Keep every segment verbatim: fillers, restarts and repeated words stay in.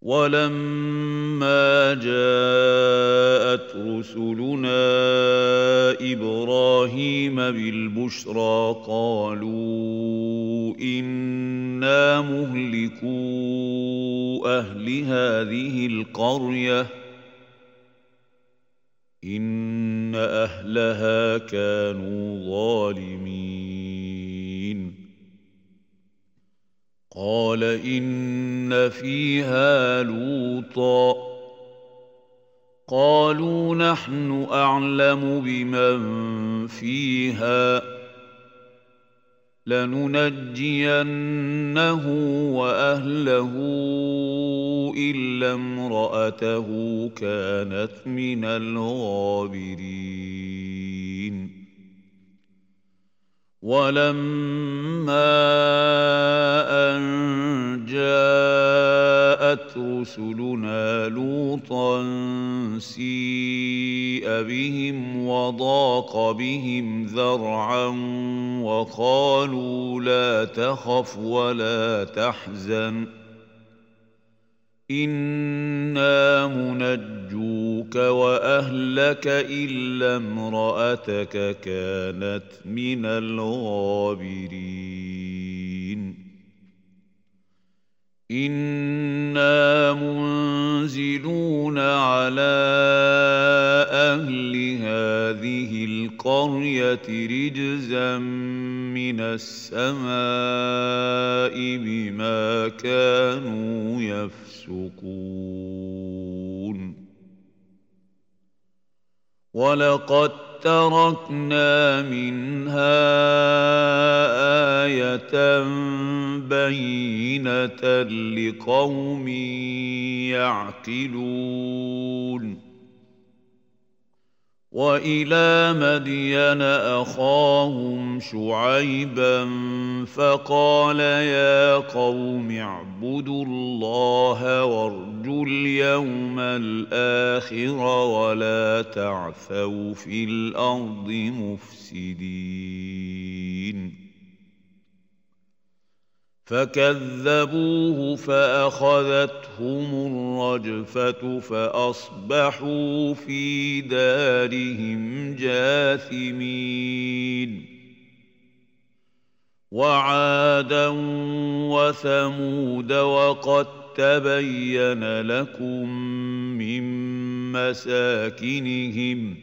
ولما جاءت رسلنا إبراهيم بالبشرى قالوا إنا مهلكو أهل هذه القرية إن أهلها كانوا ظالمين. قال إن فيها لوطا قالوا نحن أعلم بمن فيها لننجينه وأهله إلا امرأته كانت من الغابرين. ولما أن جاءت رسلنا لوطا سيء بهم وضاق بهم ذرعا وقالوا لا تخف ولا تحزن إنا منجوك وأهلك إلا امرأتك كانت من الغابرين. إنا منزلون على أهل هذه القرية رجزا من السماء بما كانوا يفسقون. ولقد تركنا منها آية بينة لقوم يعقلون. وإلى مدين أخاهم شعيبا فقال يا قوم اعبدوا الله وارجوا اليوم الآخر ولا تعثوا في الأرض مفسدين. فكذبوه فأخذتهم الرجفة فأصبحوا في دارهم جاثمين. وعادا وثمود وقد تبين لكم من مساكنهم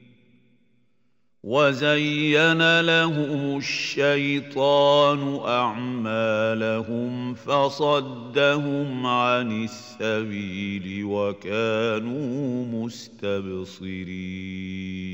وزين لهم الشيطان أعمالهم فصدهم عن السبيل وكانوا مستبصرين.